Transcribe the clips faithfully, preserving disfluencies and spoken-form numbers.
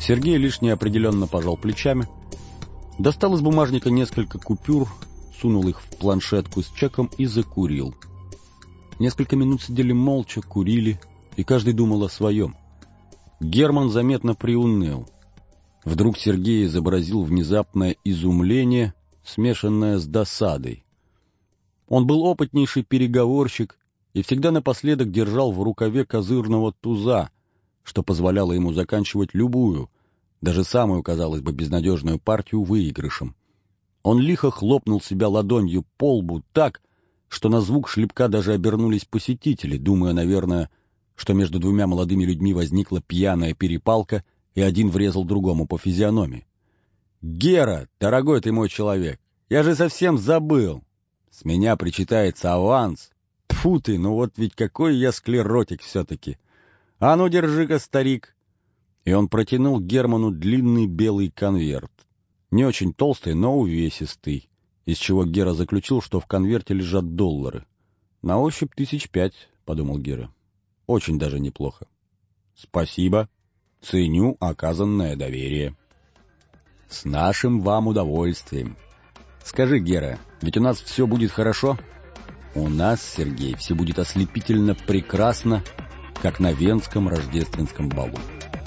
Сергей лишь неопределенно пожал плечами, достал из бумажника несколько купюр, сунул их в планшетку с чеком и закурил. Несколько минут сидели молча, курили, и каждый думал о своем. Герман заметно приуныл. Вдруг Сергей изобразил внезапное изумление, смешанное с досадой. Он был опытнейший переговорщик и всегда напоследок держал в рукаве козырного туза, что позволяло ему заканчивать любую, даже самую, казалось бы, безнадежную партию выигрышем. Он лихо хлопнул себя ладонью по лбу так, что на звук шлепка даже обернулись посетители, думая, наверное, что между двумя молодыми людьми возникла пьяная перепалка, и один врезал другому по физиономии. «Гера, дорогой ты мой человек, я же совсем забыл. С меня причитается аванс. Тьфу ты, ну вот ведь какой я склеротик все-таки. А ну, держи-ка, старик!» И он протянул Герману длинный белый конверт. Не очень толстый, но увесистый, из чего Гера заключил, что в конверте лежат доллары. «На ощупь тысяч пять», — подумал Гера. «Очень даже неплохо». «Спасибо. Ценю оказанное доверие». «С нашим вам удовольствием. Скажи, Гера, ведь у нас все будет хорошо?» «У нас, Сергей, все будет ослепительно прекрасно, как на венском рождественском балу».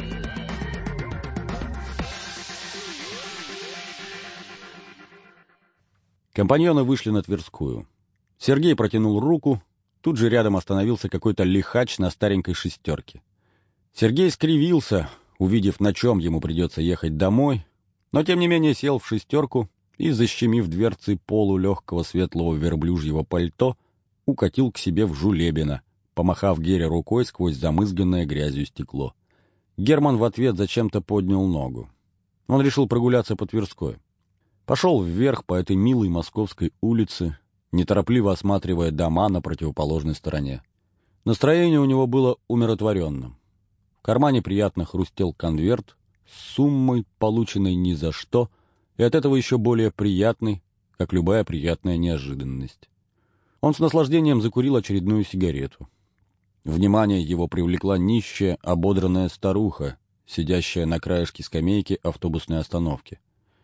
Компаньоны вышли на Тверскую. Сергей протянул руку, тут же рядом остановился какой-то лихач на старенькой шестерке. Сергей скривился, увидев, на чем ему придется ехать домой, но тем не менее сел в шестерку и, защемив дверцы полулегкого светлого верблюжьего пальто, укатил к себе в Жулебино, помахав Гере рукой сквозь замызганное грязью стекло. Герман в ответ зачем-то поднял ногу. Он решил прогуляться по Тверской. Пошел вверх по этой милой московской улице, неторопливо осматривая дома на противоположной стороне. Настроение у него было умиротворенным. В кармане приятно хрустел конверт с суммой, полученной ни за что, и от этого еще более приятной, как любая приятная неожиданность. Он с наслаждением закурил очередную сигарету. Внимание его привлекла нищая, ободранная старуха, сидящая на краешке скамейки автобусной остановки.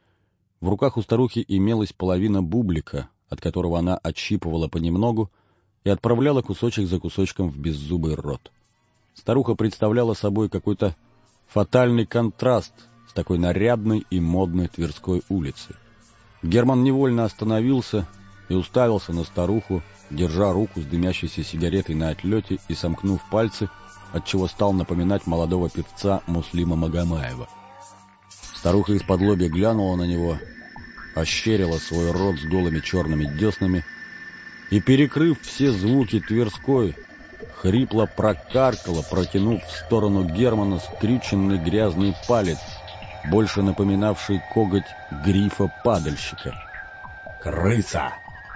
В руках у старухи имелась половина бублика, от которого она отщипывала понемногу и отправляла кусочек за кусочком в беззубый рот. Старуха представляла собой какой-то фатальный контраст с такой нарядной и модной Тверской улицей. Герман невольно остановился и уставился на старуху, держа руку с дымящейся сигаретой на отлете и сомкнув пальцы, отчего стал напоминать молодого певца Муслима Магомаева. Старуха из-под лобья глянула на него, ощерила свой рот с голыми черными деснами и, перекрыв все звуки Тверской, хрипло прокаркала, протянув в сторону Германа скрюченный грязный палец, больше напоминавший коготь грифа-падальщика. «Крыса!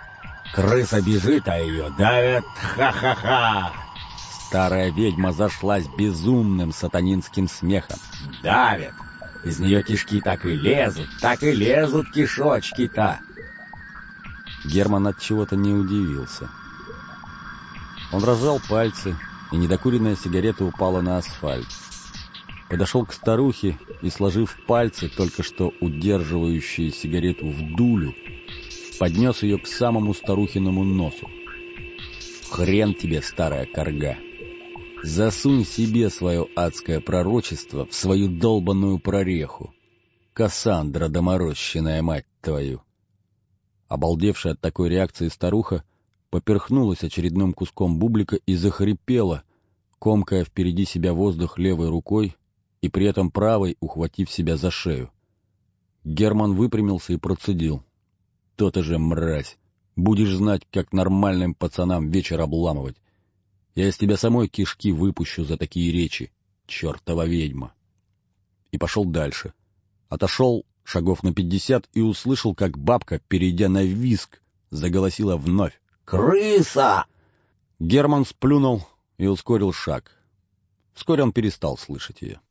Крыса бежит, а ее давят! Ха-ха-ха!» Старая ведьма зашлась безумным сатанинским смехом. «Давят! Из нее кишки так и лезут, так и лезут кишочки-то!» Герман от чего-то не удивился. Он разжал пальцы, и недокуренная сигарета упала на асфальт. Подошел к старухе и, сложив пальцы, только что удерживающие сигарету в дулю, поднес ее к самому старухиному носу. «Хрен тебе, старая корга! Засунь себе свое адское пророчество в свою долбанную прореху! Кассандра доморощенная, мать твою!» Обалдевшая от такой реакции старуха поперхнулась очередным куском бублика и захрипела, комкая впереди себя воздух левой рукой и при этом правой ухватив себя за шею. Герман выпрямился и процедил: «То-то же, мразь! Будешь знать, как нормальным пацанам вечер обламывать. Я из тебя самой кишки выпущу за такие речи, чертова ведьма!» И пошел дальше. Отошел шагов на пятьдесят и услышал, как бабка, перейдя на визг, заголосила вновь: «Крыса!» Герман сплюнул и ускорил шаг. Вскоре он перестал слышать ее.